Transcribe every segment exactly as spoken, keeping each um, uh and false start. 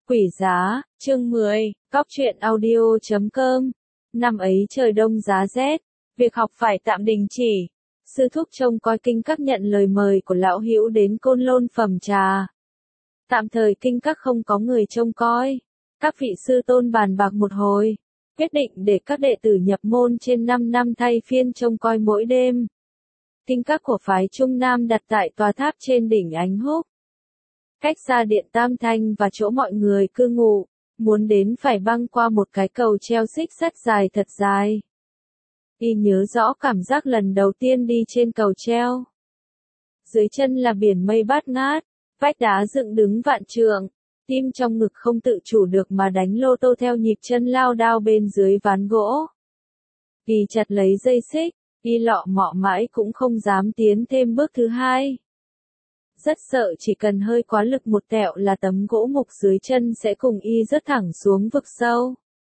Quỷ giá, chương mười, cóc truyện audio chấm com. Năm ấy trời đông giá rét, việc học phải tạm đình chỉ. Sư thúc trông coi kinh các nhận lời mời của lão hữu đến Côn Lôn phẩm trà. Tạm thời kinh các không có người trông coi. Các vị sư tôn bàn bạc một hồi, quyết định để các đệ tử nhập môn trên năm năm thay phiên trông coi mỗi đêm. Kinh các của phái Trung Nam đặt tại tòa tháp trên đỉnh Ánh Húc, cách xa điện Tam Thanh và chỗ mọi người cư ngụ, muốn đến phải băng qua một cái cầu treo xích sắt dài thật dài. Y nhớ rõ cảm giác lần đầu tiên đi trên cầu treo. Dưới chân là biển mây bát ngát, vách đá dựng đứng vạn trượng, tim trong ngực không tự chủ được mà đánh lô tô theo nhịp chân lao đao bên dưới ván gỗ. Y chặt lấy dây xích, y lọ mọ mãi cũng không dám tiến thêm bước thứ hai. Rất sợ chỉ cần hơi quá lực một tẹo là tấm gỗ mục dưới chân sẽ cùng y rớt thẳng xuống vực sâu.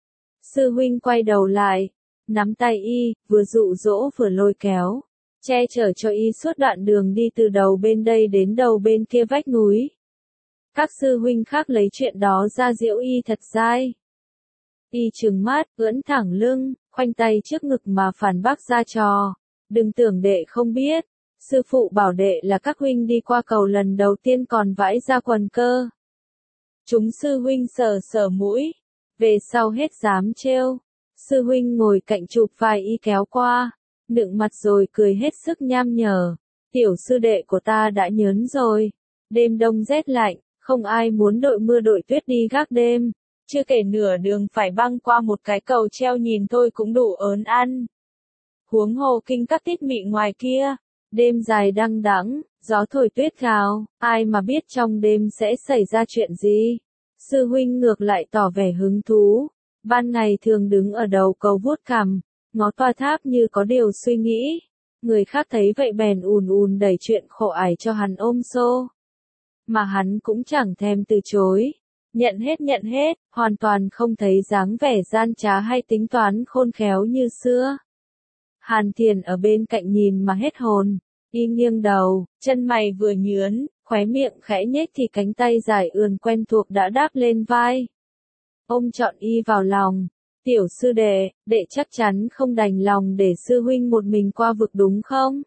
Sư huynh quay đầu lại, nắm tay y, vừa dụ dỗ vừa lôi kéo, che chở cho y suốt đoạn đường đi từ đầu bên đây đến đầu bên kia vách núi. Các sư huynh khác lấy chuyện đó ra giễu y thật dai. Y trừng mắt, ưỡn thẳng lưng, khoanh tay trước ngực mà phản bác ra trò. Đừng tưởng đệ không biết. Sư phụ bảo đệ là các huynh đi qua cầu lần đầu tiên còn vãi ra quần cơ. Chúng sư huynh sờ sờ mũi, về sau hết dám trêu. Sư huynh ngồi cạnh chụp vai y kéo qua, nựng mặt rồi cười hết sức nham nhở. Tiểu sư đệ của ta đã nhớn rồi, đêm đông rét lạnh, không ai muốn đội mưa đội tuyết đi gác đêm. Chưa kể nửa đường phải băng qua một cái cầu treo nhìn thôi cũng đủ ớn ăn. Huống hồ kinh các tít mị ngoài kia. Đêm dài đăng đẵng, gió thổi tuyết gào, ai mà biết trong đêm sẽ xảy ra chuyện gì. Sư huynh ngược lại tỏ vẻ hứng thú, ban ngày thường đứng ở đầu cầu vuốt cằm, ngó tòa tháp như có điều suy nghĩ. Người khác thấy vậy bèn ùn ùn đẩy chuyện khổ ải cho hắn ôm xô. Mà hắn cũng chẳng thèm từ chối, nhận hết nhận hết, hoàn toàn không thấy dáng vẻ gian trá hay tính toán khôn khéo như xưa. Hàn Thiền ở bên cạnh nhìn mà hết hồn, y nghiêng đầu, chân mày vừa nhướn, khóe miệng khẽ nhếch thì cánh tay dài ườn quen thuộc đã đáp lên vai. Ôm trọn y vào lòng, tiểu sư đệ, đệ chắc chắn không đành lòng để sư huynh một mình qua vực đúng không?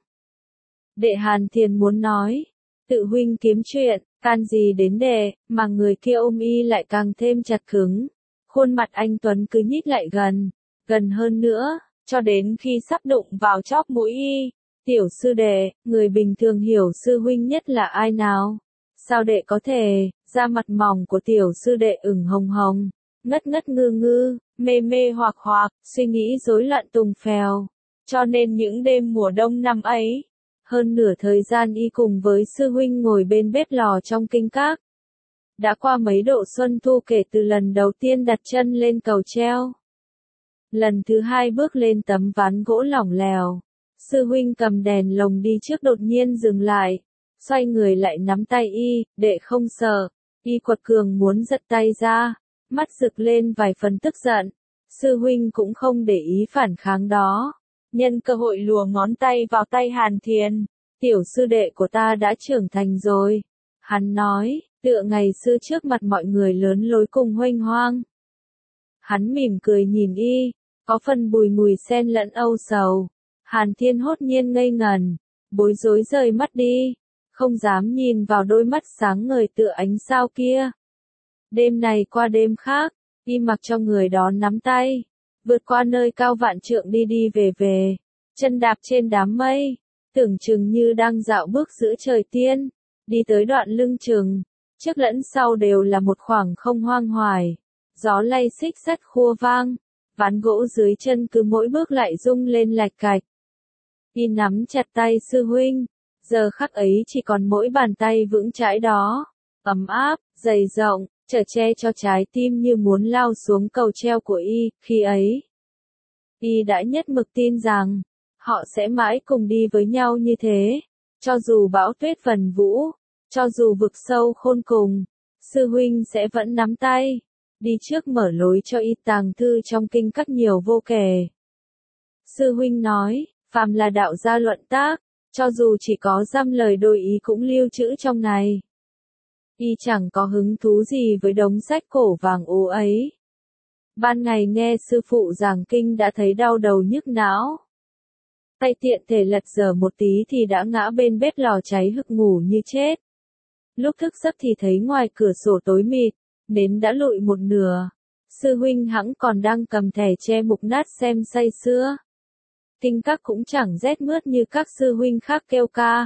Đệ Hàn Thiền muốn nói, tự huynh kiếm chuyện, can gì đến đệ, mà người kia ôm y lại càng thêm chặt cứng. Khuôn mặt anh Tuấn cứ nhích lại gần, gần hơn nữa. Cho đến khi sắp đụng vào chóp mũi y, tiểu sư đệ, người bình thường hiểu sư huynh nhất là ai nào? Sao đệ có thể, da mặt mỏng của tiểu sư đệ ửng hồng hồng, ngất ngất ngư ngư, mê mê hoặc hoặc, suy nghĩ rối loạn tùng phèo. Cho nên những đêm mùa đông năm ấy, hơn nửa thời gian y cùng với sư huynh ngồi bên bếp lò trong kinh các. Đã qua mấy độ xuân thu kể từ lần đầu tiên đặt chân lên cầu treo. Lần thứ hai bước lên tấm ván gỗ lỏng lẻo, sư huynh cầm đèn lồng đi trước đột nhiên dừng lại, xoay người lại nắm tay y, đệ không sợ, y quật cường muốn giật tay ra, mắt rực lên vài phần tức giận, sư huynh cũng không để ý phản kháng đó, nhân cơ hội lùa ngón tay vào tay Hàn Thiền, tiểu sư đệ của ta đã trưởng thành rồi, hắn nói, tựa ngày xưa trước mặt mọi người lớn lối cùng huênh hoang. Hắn mỉm cười nhìn y, có phần bùi ngùi xen lẫn âu sầu. Hàn Thiên hốt nhiên ngây ngần, bối rối rời mắt đi, không dám nhìn vào đôi mắt sáng ngời tựa ánh sao kia. Đêm này qua đêm khác, y mặc cho người đó nắm tay, vượt qua nơi cao vạn trượng đi đi về về, chân đạp trên đám mây, tưởng chừng như đang dạo bước giữa trời tiên, đi tới đoạn lưng chừng, trước lẫn sau đều là một khoảng không hoang hoài, gió lay xích sắt khua vang. Ván gỗ dưới chân cứ mỗi bước lại rung lên lạch cạch. Y nắm chặt tay sư huynh, giờ khắc ấy chỉ còn mỗi bàn tay vững chãi đó, ấm áp, dày rộng, chở che cho trái tim như muốn lao xuống cầu treo của y, khi ấy. Y đã nhất mực tin rằng, họ sẽ mãi cùng đi với nhau như thế, cho dù bão tuyết vần vũ, cho dù vực sâu khôn cùng, sư huynh sẽ vẫn nắm tay. Đi trước mở lối cho y tàng thư trong kinh các nhiều vô kể. Sư huynh nói, phàm là đạo gia luận tác, cho dù chỉ có dăm lời đôi ý cũng lưu trữ trong này. Y chẳng có hứng thú gì với đống sách cổ vàng ố ấy. Ban ngày nghe sư phụ giảng kinh đã thấy đau đầu nhức não. Tay tiện thể lật dở một tí thì đã ngã bên bếp lò cháy hực ngủ như chết. Lúc thức giấc thì thấy ngoài cửa sổ tối mịt, nến đã lụi một nửa. Sư huynh hẵng còn đang cầm thẻ tre mục nát xem say sưa. Kinh các cũng chẳng rét mướt như các sư huynh khác kêu ca.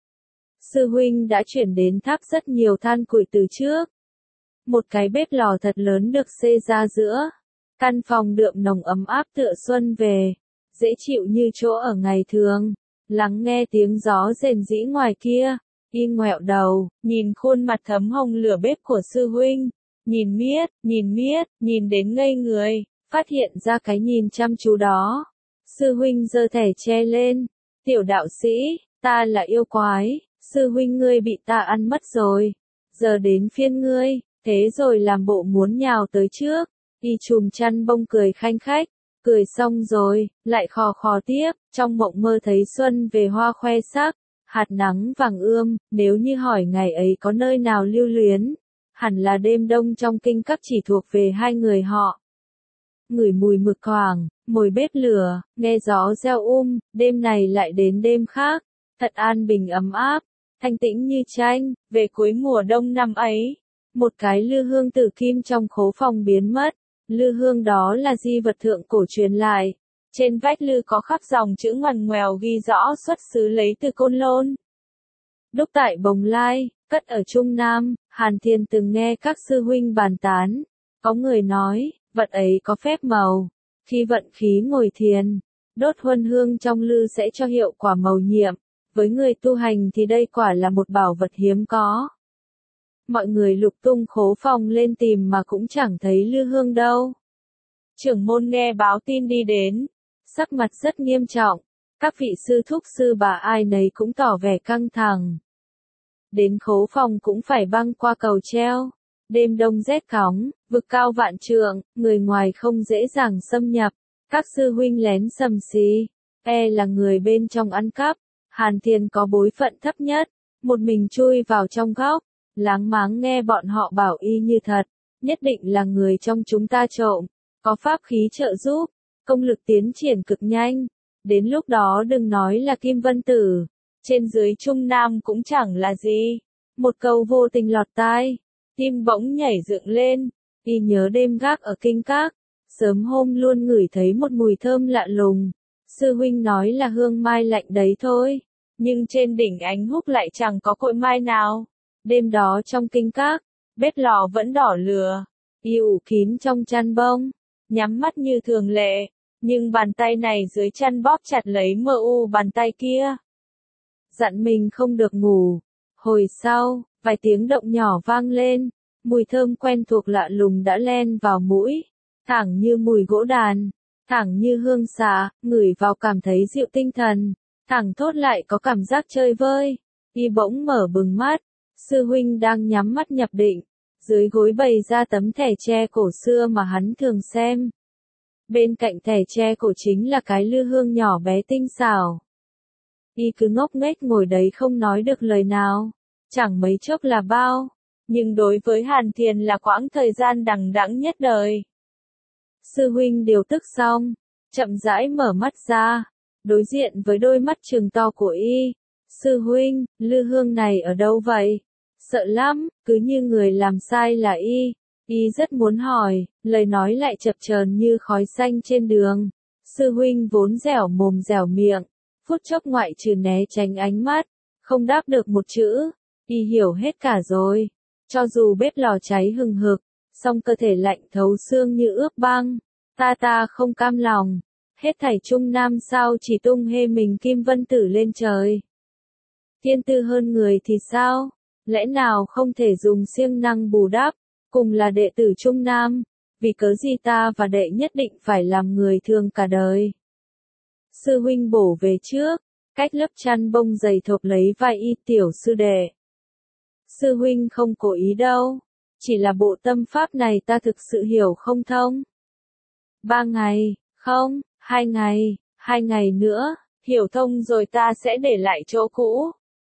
Sư huynh đã chuyển đến thắp rất nhiều than củi từ trước. Một cái bếp lò thật lớn được xê ra giữa. Căn phòng đượm nồng ấm áp tựa xuân về, dễ chịu như chỗ ở ngày thường. Lắng nghe tiếng gió rền rĩ ngoài kia, y ngoẹo đầu, nhìn khuôn mặt thấm hồng lửa bếp của sư huynh. Nhìn miết, nhìn miết, nhìn đến ngây người, phát hiện ra cái nhìn chăm chú đó. Sư huynh giơ thẻ che lên. Tiểu đạo sĩ, ta là yêu quái, sư huynh ngươi bị ta ăn mất rồi. Giờ đến phiên ngươi, thế rồi làm bộ muốn nhào tới trước. Y chùm chăn bông cười khanh khách, cười xong rồi, lại khò khò tiếp, trong mộng mơ thấy xuân về hoa khoe sắc, hạt nắng vàng ươm, nếu như hỏi ngày ấy có nơi nào lưu luyến, hẳn là đêm đông trong kinh các chỉ thuộc về hai người họ. Ngửi mùi mực thoảng, mồi bếp lửa, nghe gió reo um, đêm này lại đến đêm khác, thật an bình ấm áp, thanh tĩnh như tranh, về cuối mùa đông năm ấy. Một cái lư hương tử kim trong khố phòng biến mất. Lư hương đó là di vật thượng cổ truyền lại. Trên vách lư có khắc dòng chữ ngoằn ngoèo ghi rõ xuất xứ lấy từ Côn Lôn. Đúc tại Bồng Lai, cất ở Trung Nam, Hàn Thiên từng nghe các sư huynh bàn tán. Có người nói, vật ấy có phép màu. Khi vận khí ngồi thiền, đốt huân hương trong lư sẽ cho hiệu quả mầu nhiệm. Với người tu hành thì đây quả là một bảo vật hiếm có. Mọi người lục tung khố phòng lên tìm mà cũng chẳng thấy lư hương đâu. Trưởng môn nghe báo tin đi đến, sắc mặt rất nghiêm trọng, các vị sư thúc sư bà ai nấy cũng tỏ vẻ căng thẳng. Đến khố phòng cũng phải băng qua cầu treo, đêm đông rét cóng, vực cao vạn trượng, người ngoài không dễ dàng xâm nhập, các sư huynh lén sầm xì, e là người bên trong ăn cắp. Hàn Thiên có bối phận thấp nhất, một mình chui vào trong góc. Láng máng nghe bọn họ bảo y như thật, nhất định là người trong chúng ta trộm, có pháp khí trợ giúp, công lực tiến triển cực nhanh. Đến lúc đó đừng nói là Kim Vân Tử, trên dưới Trung Nam cũng chẳng là gì. Một câu vô tình lọt tai, tim bỗng nhảy dựng lên, y nhớ đêm gác ở kinh các, sớm hôm luôn ngửi thấy một mùi thơm lạ lùng. Sư huynh nói là hương mai lạnh đấy thôi, nhưng trên đỉnh Ánh Húc lại chẳng có cội mai nào. Đêm đó trong kinh các, bếp lò vẫn đỏ lửa, y ủ kín trong chăn bông, nhắm mắt như thường lệ, nhưng bàn tay này dưới chăn bóp chặt lấy mờ u bàn tay kia. Dặn mình không được ngủ. Hồi sau, vài tiếng động nhỏ vang lên, mùi thơm quen thuộc lạ lùng đã len vào mũi, thẳng như mùi gỗ đàn, thẳng như hương xạ, ngửi vào cảm thấy dịu tinh thần, thẳng thốt lại có cảm giác chơi vơi. Y bỗng mở bừng mắt. Sư huynh đang nhắm mắt nhập định, dưới gối bày ra tấm thẻ tre cổ xưa mà hắn thường xem. Bên cạnh thẻ tre cổ chính là cái lư hương nhỏ bé tinh xảo. Y cứ ngốc nghếch ngồi đấy không nói được lời nào, chẳng mấy chốc là bao, nhưng đối với Hàn Thiền là quãng thời gian đằng đẵng nhất đời. Sư huynh điều tức xong, chậm rãi mở mắt ra, đối diện với đôi mắt trừng to của y. Sư huynh, lư hương này ở đâu vậy? Sợ lắm, cứ như người làm sai là y. Y rất muốn hỏi, lời nói lại chập chờn như khói xanh trên đường. Sư huynh vốn dẻo mồm dẻo miệng, phút chốc ngoại trừ né tránh ánh mắt, không đáp được một chữ. Y hiểu hết cả rồi. Cho dù bếp lò cháy hừng hực, song cơ thể lạnh thấu xương như ướp băng. Ta ta không cam lòng. Hết thảy Trung Nam sao chỉ tung hê mình Kim Vân Tử lên trời. Thiên tư hơn người thì sao? Lẽ nào không thể dùng siêng năng bù đắp, cùng là đệ tử Trung Nam, vì cớ gì ta và đệ nhất định phải làm người thường cả đời? Sư huynh bổ về trước, cách lớp chăn bông dày thộp lấy vai y. Tiểu sư đệ. Sư huynh không cố ý đâu, chỉ là bộ tâm pháp này ta thực sự hiểu không thông. Ba ngày, không, hai ngày, hai ngày nữa, hiểu thông rồi ta sẽ để lại chỗ cũ.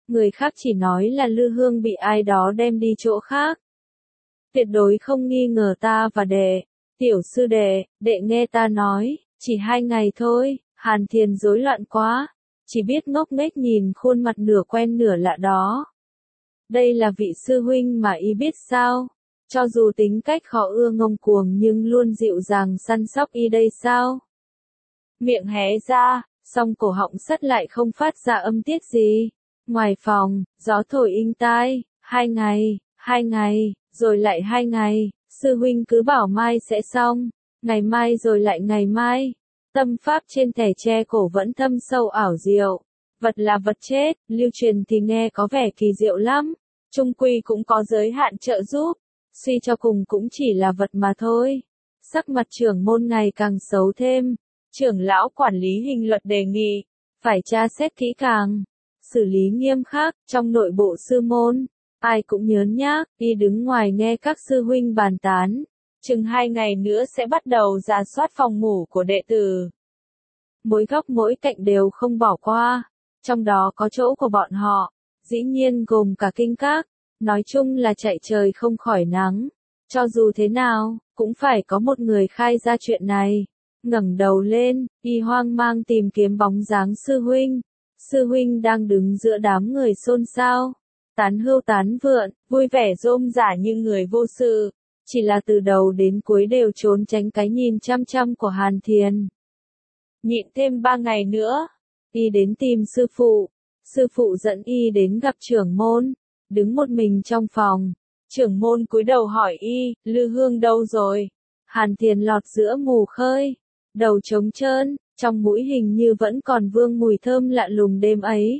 người khác chỉ nói là Lư Hương bị ai đó đem đi chỗ khác. Tuyệt đối không nghi ngờ ta và đệ. Tiểu sư đệ, đệ nghe ta nói, chỉ hai ngày thôi. Hàn Thiền rối loạn quá, chỉ biết ngốc nghếch nhìn khuôn mặt nửa quen nửa lạ đó. Đây là vị sư huynh mà y biết sao? Cho dù tính cách khó ưa ngông cuồng nhưng luôn dịu dàng săn sóc y đây sao? Miệng hé ra, song cổ họng sắt lại không phát ra âm tiết gì. Ngoài phòng, gió thổi inh tai, hai ngày, hai ngày, rồi lại hai ngày, sư huynh cứ bảo mai sẽ xong, ngày mai rồi lại ngày mai. Tâm pháp trên thẻ tre cổ vẫn thâm sâu ảo diệu. Vật là vật chết, lưu truyền thì nghe có vẻ kỳ diệu lắm. Chung quy cũng có giới hạn trợ giúp. Suy cho cùng cũng chỉ là vật mà thôi. Sắc mặt trưởng môn ngày càng xấu thêm. Trưởng lão quản lý hình luật đề nghị. Phải tra xét kỹ càng. Xử lý nghiêm khắc trong nội bộ sư môn. Ai cũng nhớn nhác, y đứng ngoài nghe các sư huynh bàn tán. Chừng hai ngày nữa sẽ bắt đầu rà soát phòng ngủ của đệ tử. Mỗi góc mỗi cạnh đều không bỏ qua. Trong đó có chỗ của bọn họ. Dĩ nhiên gồm cả kinh các. Nói chung là chạy trời không khỏi nắng. Cho dù thế nào, cũng phải có một người khai ra chuyện này. Ngẩng đầu lên, y hoang mang tìm kiếm bóng dáng sư huynh. Sư huynh đang đứng giữa đám người xôn xao. Tán hưu tán vượn, vui vẻ rôm rả như người vô sự. Chỉ là từ đầu đến cuối đều trốn tránh cái nhìn chăm chăm của Hàn Thiền. Nhịn thêm ba ngày nữa, y đến tìm sư phụ. Sư phụ dẫn y đến gặp trưởng môn, đứng một mình trong phòng. Trưởng môn cúi đầu hỏi y, Lư Hương đâu rồi? Hàn Thiền lọt giữa mù khơi, đầu trống trơn, trong mũi hình như vẫn còn vương mùi thơm lạ lùng đêm ấy.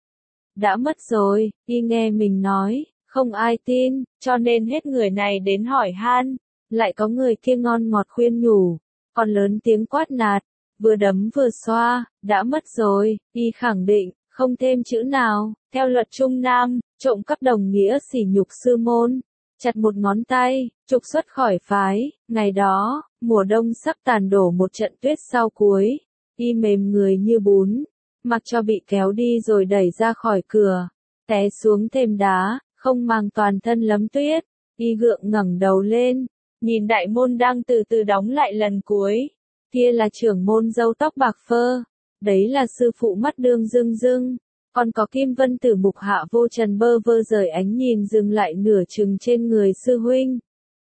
Đã mất rồi, y nghe mình nói, không ai tin, cho nên hết người này đến hỏi han. Lại có người kia ngon ngọt khuyên nhủ, còn lớn tiếng quát nạt, vừa đấm vừa xoa, đã mất rồi, y khẳng định, không thêm chữ nào. Theo luật Trung Nam, trộm cắp đồng nghĩa sỉ nhục sư môn, chặt một ngón tay, trục xuất khỏi phái. Ngày đó, mùa đông sắp tàn đổ một trận tuyết sau cuối, y mềm người như bún, mặc cho bị kéo đi rồi đẩy ra khỏi cửa, té xuống thềm đá, không màng toàn thân lấm tuyết. Y gượng ngẩng đầu lên, nhìn đại môn đang từ từ đóng lại lần cuối. Kia là trưởng môn râu tóc bạc phơ, đấy là sư phụ mắt đương rưng rưng. Còn có Kim Vân Tử Mục Hạ Vô Trần bơ vơ rời ánh nhìn dừng lại nửa chừng trên người sư huynh.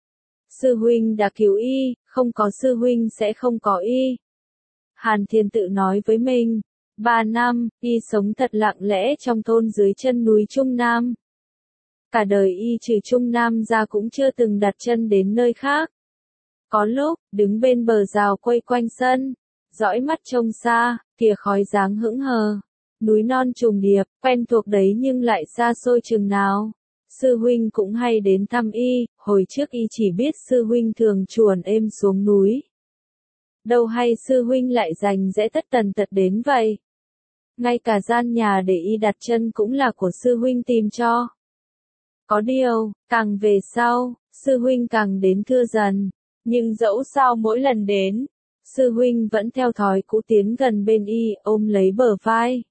Sư huynh đã cứu y, không có sư huynh sẽ không có y. Hàn Thiền tự nói với mình, ba năm, y sống thật lặng lẽ trong thôn dưới chân núi Trung Nam. Cả đời y trừ Trung Nam ra cũng chưa từng đặt chân đến nơi khác. Có lúc, đứng bên bờ rào quây quanh sân, dõi mắt trông xa, kìa khói dáng hững hờ. Núi non trùng điệp, quen thuộc đấy nhưng lại xa xôi chừng nào. Sư huynh cũng hay đến thăm y, hồi trước y chỉ biết sư huynh thường chuồn êm xuống núi. Đâu hay sư huynh lại dành dễ tất tần tật đến vậy. Ngay cả gian nhà để y đặt chân cũng là của sư huynh tìm cho. Có điều, càng về sau, sư huynh càng đến thưa dần. Nhưng dẫu sao mỗi lần đến, sư huynh vẫn theo thói cũ tiến gần bên y, ôm lấy bờ vai.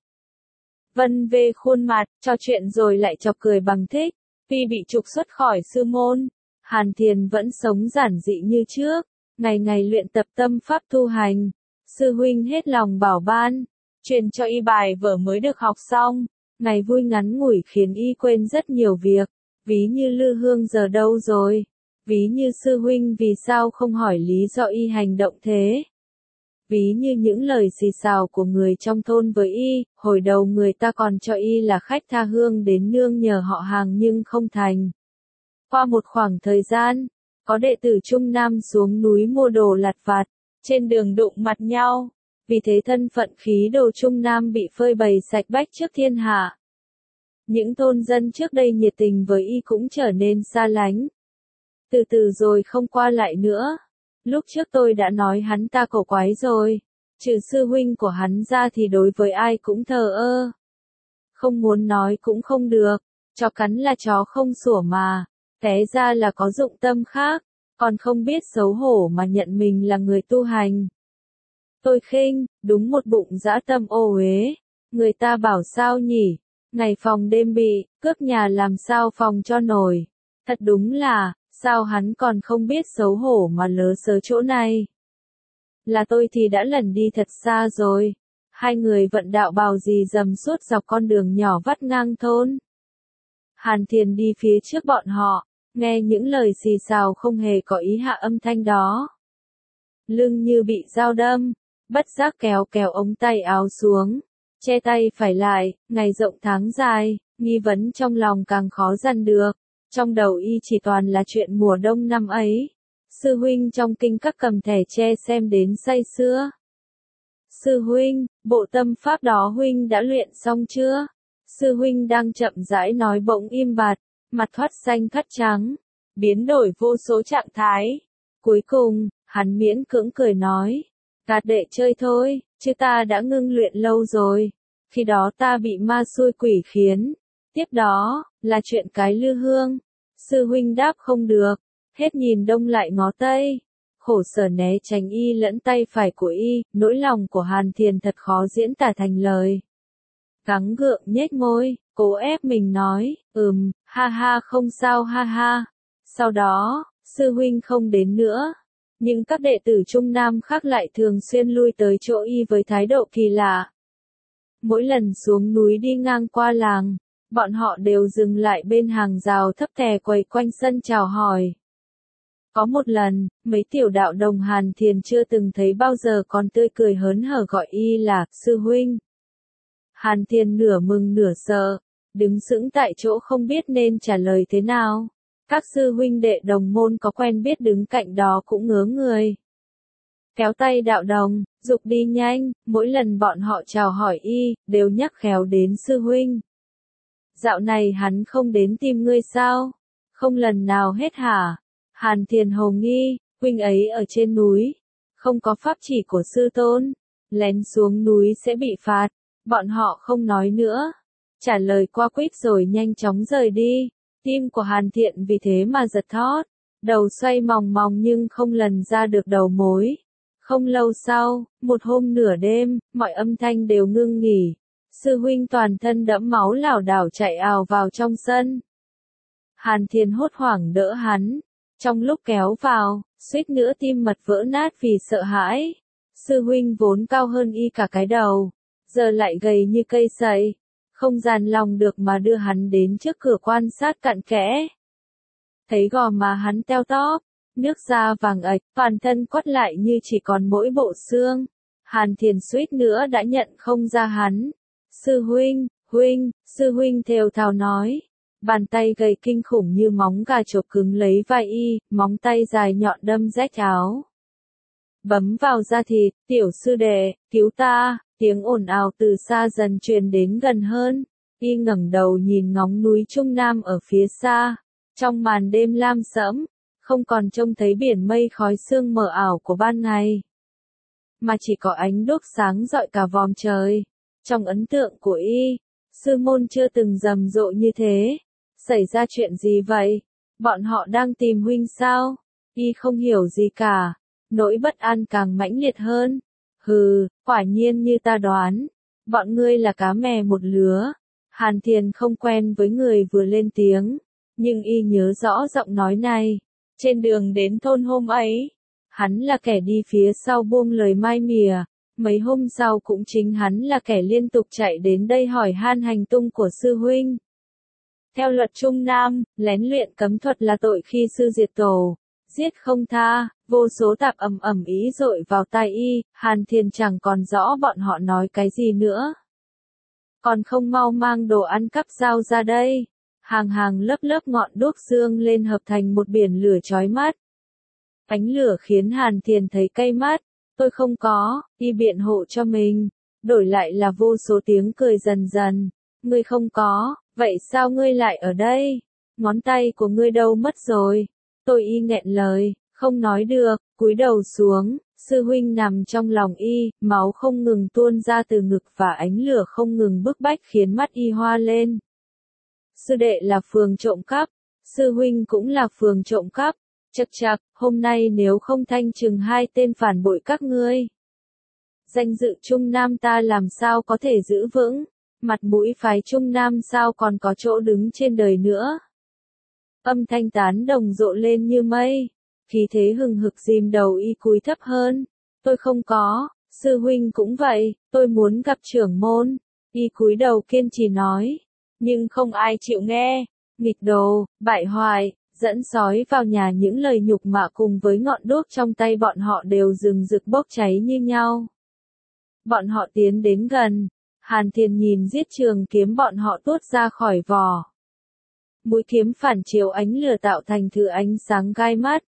Vân về khuôn mặt, trò chuyện rồi lại chọc cười bằng thích. Vì bị trục xuất khỏi sư môn, Hàn Thiền vẫn sống giản dị như trước, ngày ngày luyện tập tâm pháp tu hành. Sư huynh hết lòng bảo ban, truyền cho y bài vở mới được học xong. Ngày vui ngắn ngủi khiến y quên rất nhiều việc. Ví như Lư Hương giờ đâu rồi? Ví như sư huynh vì sao không hỏi lý do y hành động thế? Ví như những lời xì xào của người trong thôn với y, hồi đầu người ta còn cho y là khách tha hương đến nương nhờ họ hàng nhưng không thành. Qua một khoảng thời gian, có đệ tử Trung Nam xuống núi mua đồ lặt vặt, trên đường đụng mặt nhau, vì thế thân phận khí đồ Trung Nam bị phơi bày sạch bách trước thiên hạ. Những thôn dân trước đây nhiệt tình với y cũng trở nên xa lánh. Từ từ rồi không qua lại nữa. Lúc trước tôi đã nói hắn ta cổ quái rồi. Trừ sư huynh của hắn ra thì đối với ai cũng thờ ơ. Không muốn nói cũng không được. Chó cắn là chó không sủa mà. Té ra là có dụng tâm khác. Còn không biết xấu hổ mà nhận mình là người tu hành. Tôi khinh, đúng một bụng dã tâm ô uế. Người ta bảo sao nhỉ? ngày phòng đêm bị, cướp nhà làm sao phòng cho nổi. Thật đúng là, sao hắn còn không biết xấu hổ mà lớ sớ chỗ này. Là tôi thì đã lẩn đi thật xa rồi. Hai người vận đạo bào dì dầm suốt dọc con đường nhỏ vắt ngang thôn. Hàn Thiền đi phía trước bọn họ, nghe những lời xì xào không hề có ý hạ âm thanh đó. Lưng như bị dao đâm, bất giác kéo kéo ống tay áo xuống, che tay phải lại, ngày rộng tháng dài, nghi vấn trong lòng càng khó dằn được. Trong đầu y chỉ toàn là chuyện mùa đông năm ấy. Sư huynh trong kinh các cầm thẻ tre xem đến say sưa. Sư huynh, bộ tâm pháp đó huynh đã luyện xong chưa? Sư huynh đang chậm rãi nói bỗng im bặt, mặt thoát xanh thắt trắng, biến đổi vô số trạng thái. Cuối cùng, hắn miễn cưỡng cười nói, gạt đệ chơi thôi, chứ ta đã ngưng luyện lâu rồi. Khi đó ta bị ma xui quỷ khiến. Tiếp đó, là chuyện cái lư hương. Sư huynh đáp không được, hết nhìn đông lại ngó tây. Khổ sở né tránh y lẫn tay phải của y, nỗi lòng của Hàn Thiền thật khó diễn tả thành lời. Gắng gượng nhếch môi, cố ép mình nói, ừm, ha ha không sao ha ha. Sau đó, sư huynh không đến nữa. Nhưng các đệ tử Trung Nam khác lại thường xuyên lui tới chỗ y với thái độ kỳ lạ. Mỗi lần xuống núi đi ngang qua làng, bọn họ đều dừng lại bên hàng rào thấp thè quầy quanh sân chào hỏi. Có một lần, mấy tiểu đạo đồng Hàn Thiền chưa từng thấy bao giờ còn tươi cười hớn hở gọi y là sư huynh. Hàn Thiền nửa mừng nửa sợ, đứng sững tại chỗ không biết nên trả lời thế nào. Các sư huynh đệ đồng môn có quen biết đứng cạnh đó cũng ngớ người. Kéo tay đạo đồng, dục đi nhanh, mỗi lần bọn họ chào hỏi y, đều nhắc khéo đến sư huynh. Dạo này hắn không đến tìm ngươi sao? Không lần nào hết hả? Hàn Thiền hồ nghi, huynh ấy ở trên núi, không có pháp chỉ của sư tôn, lén xuống núi sẽ bị phạt. Bọn họ không nói nữa, trả lời qua quýt rồi nhanh chóng rời đi. Tim của Hàn Thiện vì thế mà giật thót, đầu xoay mòng mòng nhưng không lần ra được đầu mối. Không lâu sau, một hôm nửa đêm, mọi âm thanh đều ngưng nghỉ. Sư huynh toàn thân đẫm máu lảo đảo chạy ào vào trong sân. Hàn Thiền hốt hoảng đỡ hắn. Trong lúc kéo vào, suýt nữa tim mật vỡ nát vì sợ hãi. Sư huynh vốn cao hơn y cả cái đầu, giờ lại gầy như cây sậy. Không dàn lòng được mà đưa hắn đến trước cửa quan sát cặn kẽ. Thấy gò má hắn teo tóp, nước da vàng ạch, toàn thân quắt lại như chỉ còn mỗi bộ xương. Hàn Thiền suýt nữa đã nhận không ra hắn. Sư huynh, huynh, sư huynh thều thào nói. Bàn tay gầy kinh khủng như móng gà chộp cứng lấy vai y, móng tay dài nhọn đâm rách áo. Bấm vào da thịt, tiểu sư đệ, cứu ta, tiếng ồn ào từ xa dần truyền đến gần hơn. Y ngẩng đầu nhìn ngóng núi Trung Nam ở phía xa. Trong màn đêm lam sẫm, không còn trông thấy biển mây khói sương mờ ảo của ban ngày. Mà chỉ có ánh đuốc sáng rọi cả vòm trời. Trong ấn tượng của y, sư môn chưa từng rầm rộ như thế. Xảy ra chuyện gì vậy? Bọn họ đang tìm huynh sao? Y không hiểu gì cả. Nỗi bất an càng mãnh liệt hơn. Hừ, quả nhiên như ta đoán. Bọn ngươi là cá mè một lứa. Hàn Thiền không quen với người vừa lên tiếng. Nhưng y nhớ rõ giọng nói này. Trên đường đến thôn hôm ấy, hắn là kẻ đi phía sau buông lời mai mỉa. Mấy hôm sau cũng chính hắn là kẻ liên tục chạy đến đây hỏi han hành tung của sư huynh. Theo luật Trung Nam, lén luyện cấm thuật là tội khi sư diệt tổ, giết không tha. Vô số tạp ầm ầm ý dội vào tai y, Hàn Thiền chẳng còn rõ bọn họ nói cái gì nữa. Còn không mau mang đồ ăn cắp dao ra đây. Hàng hàng lớp lớp ngọn đuốc dương lên hợp thành một biển lửa chói mắt. Ánh lửa khiến Hàn Thiền thấy cay mắt. Tôi không có, y biện hộ cho mình. Đổi lại là vô số tiếng cười dần dần. Ngươi không có, vậy sao ngươi lại ở đây? Ngón tay của ngươi đâu mất rồi? Tôi y nghẹn lời, không nói được, cúi đầu xuống. Sư huynh nằm trong lòng y, máu không ngừng tuôn ra từ ngực và ánh lửa không ngừng bức bách khiến mắt y hoa lên. Sư đệ là phường trộm cắp, sư huynh cũng là phường trộm cắp. Chậc chậc, hôm nay nếu không thanh trừng hai tên phản bội các ngươi, danh dự Trung Nam ta làm sao có thể giữ vững? Mặt mũi phái Trung Nam sao còn có chỗ đứng trên đời nữa. Âm thanh tán đồng rộ lên như mây, khí thế hừng hực dìm đầu y cúi thấp hơn. Tôi không có, sư huynh cũng vậy, tôi muốn gặp trưởng môn. Y cúi đầu kiên trì nói, nhưng không ai chịu nghe. Nghịch đồ, bại hoại, dẫn sói vào nhà, những lời nhục mạ cùng với ngọn đuốc trong tay bọn họ đều rừng rực bốc cháy như nhau. Bọn họ tiến đến gần, Hàn Thiền nhìn giết trường kiếm bọn họ tuốt ra khỏi vỏ. Mũi kiếm phản chiếu ánh lửa tạo thành thứ ánh sáng gai mắt.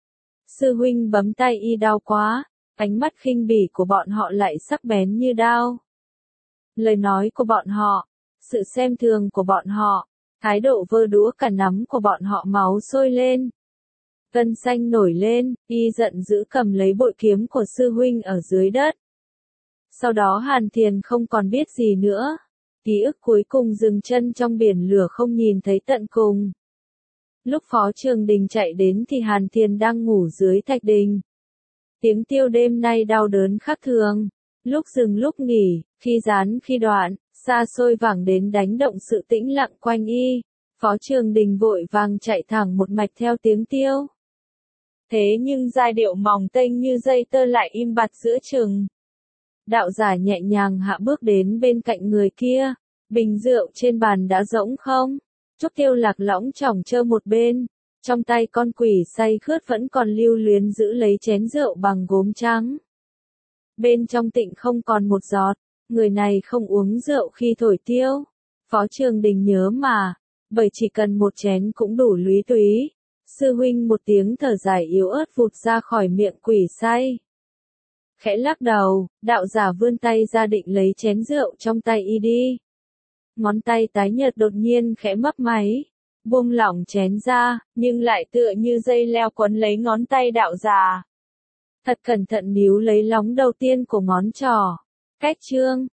Sư huynh bấm tay y đau quá, ánh mắt khinh bỉ của bọn họ lại sắc bén như đao. Lời nói của bọn họ, sự xem thường của bọn họ, thái độ vơ đũa cả nắm của bọn họ máu sôi lên. Gân xanh nổi lên, y giận dữ cầm lấy bội kiếm của sư huynh ở dưới đất. Sau đó Hàn Thiền không còn biết gì nữa. Ký ức cuối cùng dừng chân trong biển lửa không nhìn thấy tận cùng. Lúc Phó Trường Đình chạy đến thì Hàn Thiền đang ngủ dưới thạch đình. Tiếng tiêu đêm nay đau đớn khác thường. Lúc dừng lúc nghỉ, khi gián khi đoạn, xa xôi vẳng đến đánh động sự tĩnh lặng quanh y. Phó Trường Đình vội vàng chạy thẳng một mạch theo tiếng tiêu. Thế nhưng giai điệu mỏng tênh như dây tơ lại im bặt giữa chừng. Đạo giả nhẹ nhàng hạ bước đến bên cạnh người kia. Bình rượu trên bàn đã rỗng không? Trúc Tiêu Lạc lõng chỏng chơ một bên. Trong tay con quỷ say khướt vẫn còn lưu luyến giữ lấy chén rượu bằng gốm trắng. Bên trong tịnh không còn một giọt. Người này không uống rượu khi thổi tiêu. Phó Trường Đình nhớ mà. Bởi chỉ cần một chén cũng đủ lúy túy. Sư huynh một tiếng thở dài yếu ớt vụt ra khỏi miệng quỷ say. Khẽ lắc đầu, đạo giả vươn tay ra định lấy chén rượu trong tay y đi. Ngón tay tái nhợt đột nhiên khẽ mấp máy, buông lỏng chén ra, nhưng lại tựa như dây leo quấn lấy ngón tay đạo giả. Thật cẩn thận níu lấy lóng đầu tiên của ngón trỏ. Cách chương